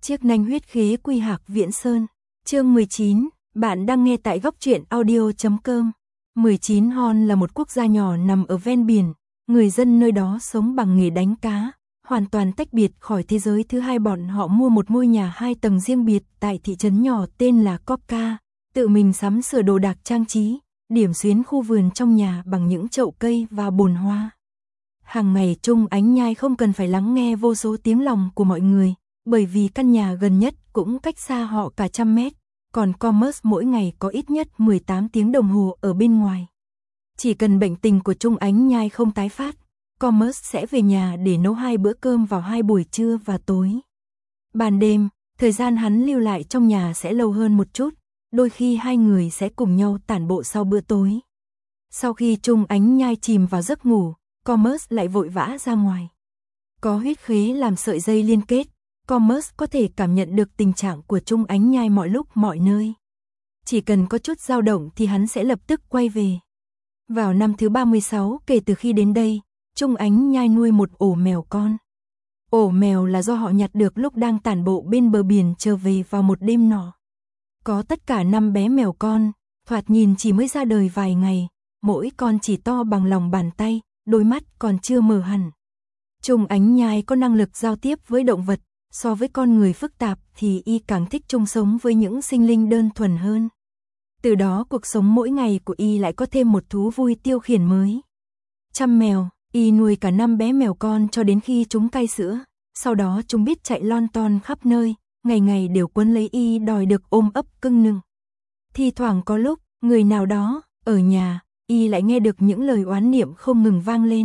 Chiếc nanh huyết khế quy hạc Viễn Sơn. Chương 19, bạn đang nghe tại góc truyện audio.com. 19 Hon là một quốc gia nhỏ nằm ở ven biển, người dân nơi đó sống bằng nghề đánh cá, hoàn toàn tách biệt khỏi thế giới thứ hai. Bọn họ mua một ngôi nhà 2 tầng riêng biệt tại thị trấn nhỏ tên là Coca, tự mình sắm sửa đồ đạc trang trí, điểm xuyến khu vườn trong nhà bằng những chậu cây và bồn hoa. Hàng ngày Trung Ánh Nhai không cần phải lắng nghe vô số tiếng lòng của mọi người, bởi vì căn nhà gần nhất cũng cách xa họ cả trăm mét, còn Commerce mỗi ngày có ít nhất 18 tiếng đồng hồ ở bên ngoài. Chỉ cần bệnh tình của Trung Ánh Nhai không tái phát, Commerce sẽ về nhà để nấu 2 bữa cơm vào 2 buổi trưa và tối. Ban đêm, thời gian hắn lưu lại trong nhà sẽ lâu hơn một chút, đôi khi hai người sẽ cùng nhau tản bộ sau bữa tối. Sau khi Trung Ánh Nhai chìm vào giấc ngủ, Commerce lại vội vã ra ngoài. Có huyết khế làm sợi dây liên kết, Commerce có thể cảm nhận được tình trạng của Trung Ánh Nhai mọi lúc mọi nơi. Chỉ cần có chút dao động thì hắn sẽ lập tức quay về. Vào năm thứ 36 kể từ khi đến đây, Trung Ánh Nhai nuôi một ổ mèo con. Ổ mèo là do họ nhặt được lúc đang tản bộ bên bờ biển trở về vào một đêm nọ. Có tất cả 5 bé mèo con, thoạt nhìn chỉ mới ra đời vài ngày, mỗi con chỉ to bằng lòng bàn tay, đôi mắt còn chưa mở hẳn. Trung Ánh Nhai có năng lực giao tiếp với động vật, so với con người phức tạp thì y càng thích chung sống với những sinh linh đơn thuần hơn. Từ đó cuộc sống mỗi ngày của y lại có thêm một thú vui tiêu khiển mới. Chăm mèo, y nuôi cả 5 bé mèo con cho đến khi chúng cai sữa, sau đó chúng biết chạy lon ton khắp nơi, ngày ngày đều quấn lấy y đòi được ôm ấp cưng nựng. Thi thoảng có lúc, người nào đó, ở nhà, y lại nghe được những lời oán niệm không ngừng vang lên.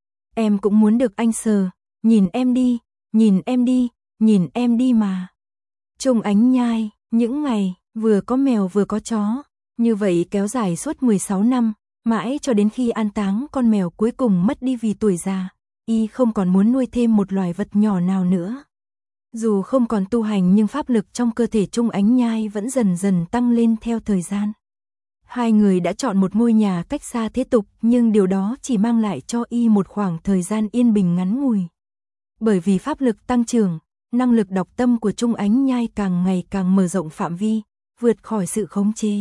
Em cũng muốn được anh sờ, nhìn em đi, nhìn em đi, nhìn em đi mà. Trung Ánh Nhai, những ngày, vừa có mèo vừa có chó, như vậy kéo dài suốt 16 năm, mãi cho đến khi an táng con mèo cuối cùng mất đi vì tuổi già, y không còn muốn nuôi thêm một loài vật nhỏ nào nữa. Dù không còn tu hành nhưng pháp lực trong cơ thể Trung Ánh Nhai vẫn dần dần tăng lên theo thời gian. Hai người đã chọn một ngôi nhà cách xa thế tục, nhưng điều đó chỉ mang lại cho y một khoảng thời gian yên bình ngắn ngủi. Bởi vì pháp lực tăng trưởng, năng lực đọc tâm của Trung Ánh Nhai càng ngày càng mở rộng phạm vi, vượt khỏi sự khống chế.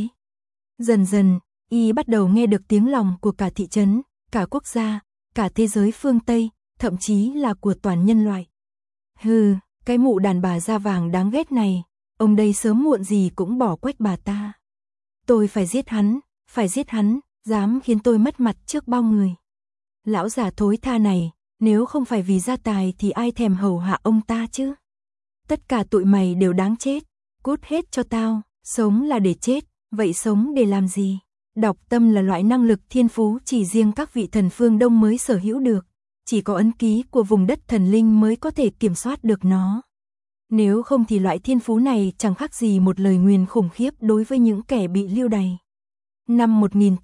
Dần dần, y bắt đầu nghe được tiếng lòng của cả thị trấn, cả quốc gia, cả thế giới phương Tây, thậm chí là của toàn nhân loại. Hừ, cái mụ đàn bà da vàng đáng ghét này, ông đây sớm muộn gì cũng bỏ quách bà ta. Tôi phải giết hắn, dám khiến tôi mất mặt trước bao người. Lão già thối tha này, nếu không phải vì gia tài thì ai thèm hầu hạ ông ta chứ? Tất cả tụi mày đều đáng chết, cút hết cho tao, sống là để chết, vậy sống để làm gì? Đọc tâm là loại năng lực thiên phú chỉ riêng các vị thần phương Đông mới sở hữu được, chỉ có ấn ký của vùng đất thần linh mới có thể kiểm soát được nó. Nếu không thì loại thiên phú này chẳng khác gì một lời nguyền khủng khiếp đối với những kẻ bị lưu đày. Năm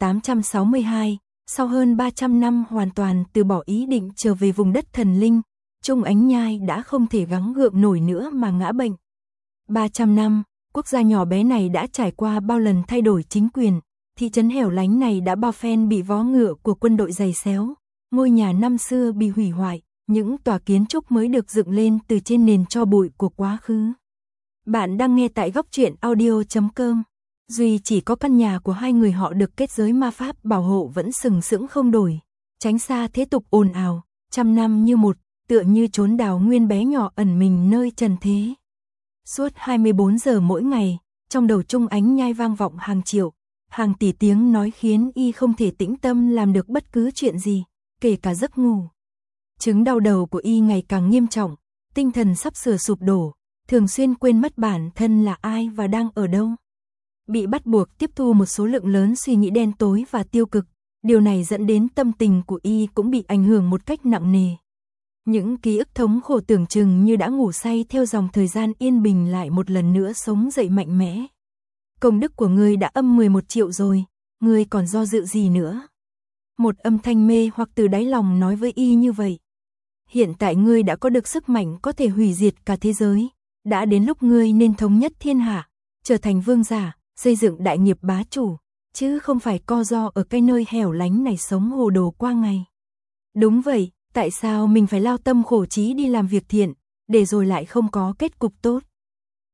1862, sau hơn 300 năm hoàn toàn từ bỏ ý định trở về vùng đất thần linh, Trung Ánh Nhai đã không thể gắng gượng nổi nữa mà ngã bệnh. 300 năm, quốc gia nhỏ bé này đã trải qua bao lần thay đổi chính quyền, thị trấn hẻo lánh này đã bao phen bị vó ngựa của quân đội giày xéo, ngôi nhà năm xưa bị hủy hoại, những tòa kiến trúc mới được dựng lên từ trên nền tro bụi của quá khứ. Bạn đang nghe tại góc truyện audio.com. Duy chỉ có căn nhà của hai người họ được kết giới ma pháp bảo hộ vẫn sừng sững không đổi, tránh xa thế tục ồn ào, trăm năm như một, tựa như chốn đào nguyên bé nhỏ ẩn mình nơi trần thế. Suốt 24 giờ mỗi ngày, trong đầu Trung Ánh Nhai vang vọng hàng triệu, hàng tỷ tiếng nói khiến y không thể tĩnh tâm làm được bất cứ chuyện gì, kể cả giấc ngủ. Chứng đau đầu của y ngày càng nghiêm trọng, tinh thần sắp sửa sụp đổ, thường xuyên quên mất bản thân là ai và đang ở đâu. Bị bắt buộc tiếp thu một số lượng lớn suy nghĩ đen tối và tiêu cực, điều này dẫn đến tâm tình của y cũng bị ảnh hưởng một cách nặng nề. Những ký ức thống khổ tưởng chừng như đã ngủ say theo dòng thời gian yên bình lại một lần nữa sống dậy mạnh mẽ. Công đức của ngươi đã âm 11 triệu rồi, ngươi còn do dự gì nữa? Một âm thanh mê hoặc từ đáy lòng nói với y như vậy. Hiện tại ngươi đã có được sức mạnh có thể hủy diệt cả thế giới, đã đến lúc ngươi nên thống nhất thiên hạ, trở thành vương giả, xây dựng đại nghiệp bá chủ, chứ không phải co ro ở cái nơi hẻo lánh này sống hồ đồ qua ngày. Đúng vậy, tại sao mình phải lao tâm khổ trí đi làm việc thiện, để rồi lại không có kết cục tốt?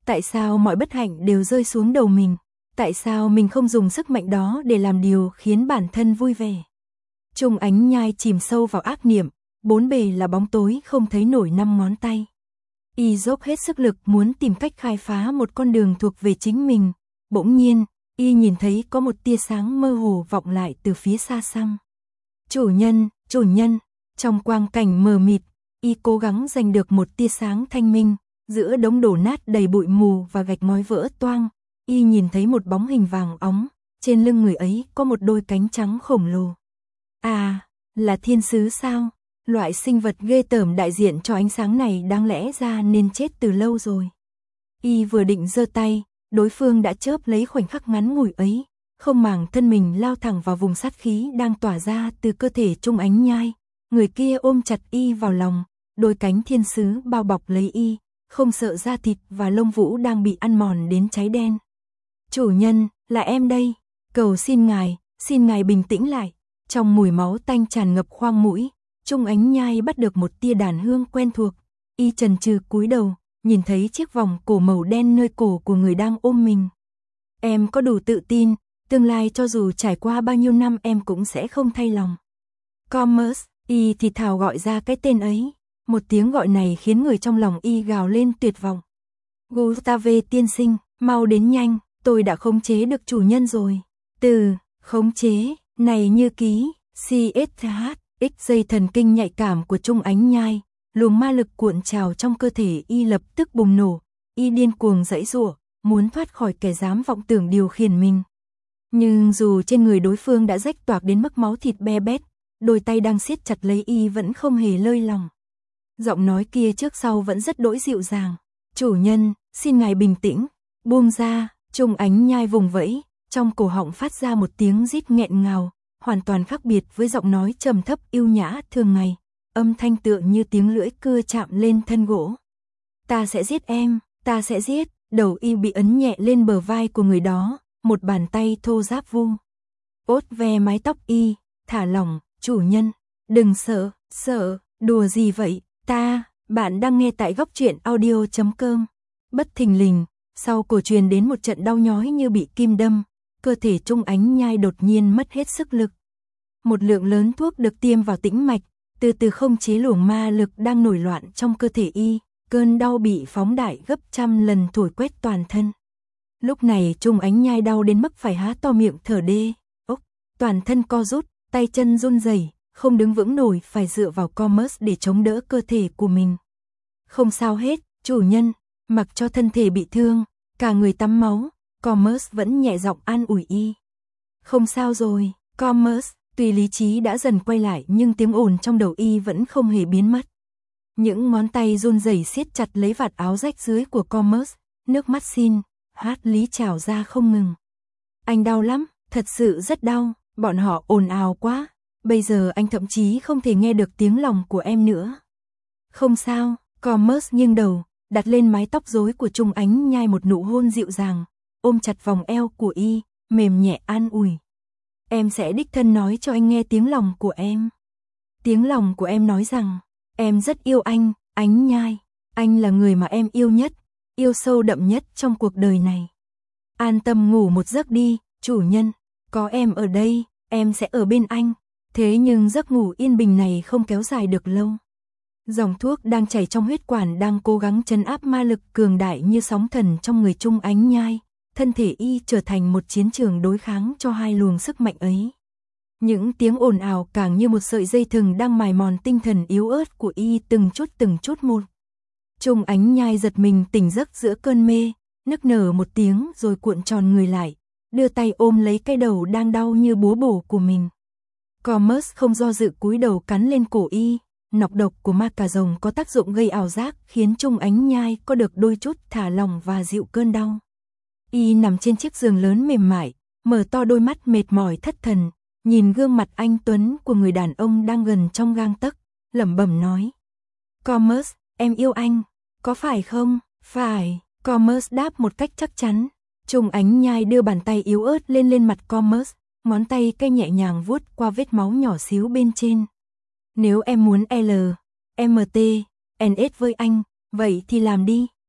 Tại sao mọi bất hạnh đều rơi xuống đầu mình? Tại sao mình không dùng sức mạnh đó để làm điều khiến bản thân vui vẻ? Trung Ánh Nhai chìm sâu vào ác niệm, bốn bề là bóng tối không thấy nổi năm ngón tay. Y dốc hết sức lực muốn tìm cách khai phá một con đường thuộc về chính mình. Bỗng nhiên, Y nhìn thấy có một tia sáng mơ hồ vọng lại từ phía xa xăm. Chủ nhân, trong quang cảnh mờ mịt, Y cố gắng giành được một tia sáng thanh minh, giữa đống đổ nát đầy bụi mù và gạch ngói vỡ toang. Y nhìn thấy một bóng hình vàng óng, trên lưng người ấy có một đôi cánh trắng khổng lồ. À, là thiên sứ sao? Loại sinh vật ghê tởm đại diện cho ánh sáng này đáng lẽ ra nên chết từ lâu rồi. Y vừa định giơ tay, đối phương đã chớp lấy khoảnh khắc ngắn ngủi ấy, không màng thân mình lao thẳng vào vùng sát khí đang tỏa ra từ cơ thể Trung Ánh Nhai. Người kia ôm chặt Y vào lòng, đôi cánh thiên sứ bao bọc lấy Y, không sợ da thịt và lông vũ đang bị ăn mòn đến cháy đen. Chủ nhân, là em đây, cầu xin ngài bình tĩnh lại. Trong mùi máu tanh tràn ngập khoang mũi, Trung Ánh Nhai bắt được một tia đàn hương quen thuộc. Y chần chừ cúi đầu, nhìn thấy chiếc vòng cổ màu đen nơi cổ của người đang ôm mình. Em có đủ tự tin, tương lai cho dù trải qua bao nhiêu năm em cũng sẽ không thay lòng. Commerce, Y thì thào gọi ra cái tên ấy. Một tiếng gọi này khiến người trong lòng Y gào lên tuyệt vọng. Gustave tiên sinh, mau đến nhanh, tôi đã khống chế được chủ nhân rồi. Từ khống chế này như ký CSH, dây thần kinh nhạy cảm của Trung Ánh Nhai, luồng ma lực cuộn trào trong cơ thể Y lập tức bùng nổ. Y điên cuồng giãy giụa, muốn thoát khỏi kẻ dám vọng tưởng điều khiển mình. Nhưng dù trên người đối phương đã rách toạc đến mức máu thịt be bét, đôi tay đang siết chặt lấy Y vẫn không hề lơi lỏng. Giọng nói kia trước sau vẫn rất đỗi dịu dàng. Chủ nhân, xin ngài bình tĩnh, buông ra. Trung Ánh Nhai vùng vẫy, trong cổ họng phát ra một tiếng rít nghẹn ngào, hoàn toàn khác biệt với giọng nói trầm thấp yêu nhã thường ngày, âm thanh tựa như tiếng lưỡi cưa chạm lên thân gỗ. Ta sẽ giết em, ta sẽ giết. Đầu Y bị ấn nhẹ lên bờ vai của người đó, một bàn tay thô ráp vu ốt ve mái tóc Y. Thả lỏng, chủ nhân, đừng sợ, đùa gì vậy? Bạn đang nghe tại góc truyện audio.com. Bất thình lình, sau cổ truyền đến một trận đau nhói như bị kim đâm, cơ thể Trung Ánh Nhai đột nhiên mất hết sức lực. Một lượng lớn thuốc được tiêm vào tĩnh mạch, từ từ không chế luồng ma lực đang nổi loạn trong cơ thể Y, cơn đau bị phóng đại gấp trăm lần thổi quét toàn thân. Lúc này Trung Ánh Nhai đau đến mức phải há to miệng thở đê, toàn thân co rút, tay chân run rẩy, không đứng vững nổi, phải dựa vào Commerce để chống đỡ cơ thể của mình. Không sao hết, chủ nhân, mặc cho thân thể bị thương, cả người tắm máu, Commerce vẫn nhẹ giọng an ủi Y. Không sao rồi, Commerce, tuy lý trí đã dần quay lại nhưng tiếng ồn trong đầu Y vẫn không hề biến mất. Những ngón tay run rẩy siết chặt lấy vạt áo rách dưới của Commerce, nước mắt xin, hát lý trào ra không ngừng. Anh đau lắm, thật sự rất đau, bọn họ ồn ào quá, bây giờ anh thậm chí không thể nghe được tiếng lòng của em nữa. Không sao, Commerce nghiêng đầu, đặt lên mái tóc rối của Trung Ánh Nhai một nụ hôn dịu dàng, ôm chặt vòng eo của Y, mềm nhẹ an ủi. Em sẽ đích thân nói cho anh nghe tiếng lòng của em. Tiếng lòng của em nói rằng, em rất yêu anh, Ánh Nhai, anh là người mà em yêu nhất, yêu sâu đậm nhất trong cuộc đời này. An tâm ngủ một giấc đi, chủ nhân, có em ở đây, em sẽ ở bên anh. Thế nhưng giấc ngủ yên bình này không kéo dài được lâu. Dòng thuốc đang chảy trong huyết quản đang cố gắng trấn áp ma lực cường đại như sóng thần trong người Trung Ánh Nhai, thân thể Y trở thành một chiến trường đối kháng cho hai luồng sức mạnh ấy. Những tiếng ồn ào càng như một sợi dây thừng đang mài mòn tinh thần yếu ớt của Y từng chút một. Trung Ánh Nhai giật mình tỉnh giấc giữa cơn mê, nức nở một tiếng rồi cuộn tròn người lại, đưa tay ôm lấy cái đầu đang đau như búa bổ của mình. Commerce không do dự cúi đầu cắn lên cổ Y, nọc độc của ma cà rồng có tác dụng gây ảo giác khiến Trung Ánh Nhai có được đôi chút thả lỏng và dịu cơn đau. Y nằm trên chiếc giường lớn mềm mại, mở to đôi mắt mệt mỏi thất thần, nhìn gương mặt anh tuấn của người đàn ông đang gần trong gang tấc, lẩm bẩm nói. Commerce, em yêu anh, có phải không? Phải, Commerce đáp một cách chắc chắn. Trung Ánh Nhai đưa bàn tay yếu ớt lên mặt Commerce, ngón tay cây nhẹ nhàng vuốt qua vết máu nhỏ xíu bên trên. Nếu em muốn LMT, NS với anh, vậy thì làm đi.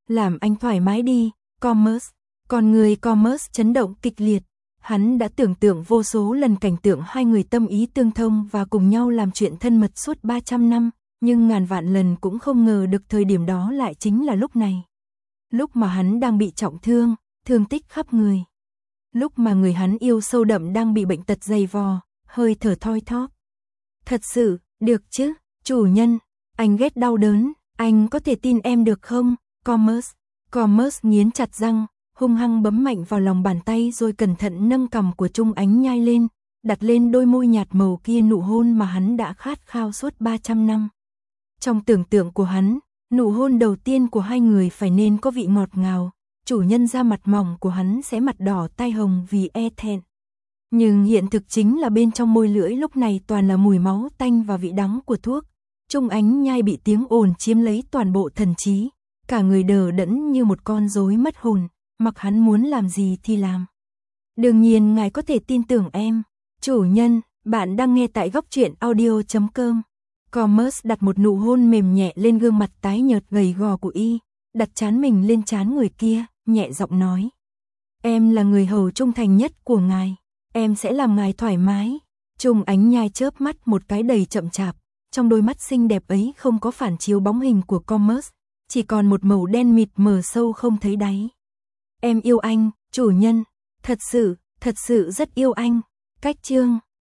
Làm anh thoải mái đi, Commerce. Con người Commerce chấn động kịch liệt. Hắn đã tưởng tượng vô số lần cảnh tượng hai người tâm ý tương thông và cùng nhau làm chuyện thân mật suốt 300 năm, nhưng ngàn vạn lần cũng không ngờ được thời điểm đó lại chính là lúc này. Lúc mà hắn đang bị trọng thương, thương tích khắp người. Lúc mà người hắn yêu sâu đậm đang bị bệnh tật dày vò, hơi thở thoi thóp. Thật sự, được chứ, chủ nhân, anh ghét đau đớn, anh có thể tin em được không, Commerce. Commerce nghiến chặt răng, hung hăng bấm mạnh vào lòng bàn tay rồi cẩn thận nâng cằm của Trung Ánh Nhai lên, đặt lên đôi môi nhạt màu kia nụ hôn mà hắn đã khát khao suốt 300 năm. Trong tưởng tượng của hắn, nụ hôn đầu tiên của hai người phải nên có vị ngọt ngào, chủ nhân da mặt mỏng của hắn sẽ mặt đỏ tai hồng vì e thẹn. Nhưng hiện thực chính là bên trong môi lưỡi lúc này toàn là mùi máu tanh và vị đắng của thuốc. Trung Ánh Nhai bị tiếng ồn chiếm lấy toàn bộ thần trí, cả người đờ đẫn như một con rối mất hồn, mặc hắn muốn làm gì thì làm. Đương nhiên ngài có thể tin tưởng em. Chủ nhân, bạn đang nghe tại góc truyện audio.com. Commerce đặt một nụ hôn mềm nhẹ lên gương mặt tái nhợt gầy gò của y, đặt trán mình lên trán người kia, nhẹ giọng nói. Em là người hầu trung thành nhất của ngài, em sẽ làm ngài thoải mái. Trung Ánh Nhai chớp mắt một cái đầy chậm chạp, trong đôi mắt xinh đẹp ấy không có phản chiếu bóng hình của Commerce, chỉ còn một màu đen mịt mờ sâu không thấy đáy. Em yêu anh, chủ nhân, thật sự rất yêu anh. Cách chương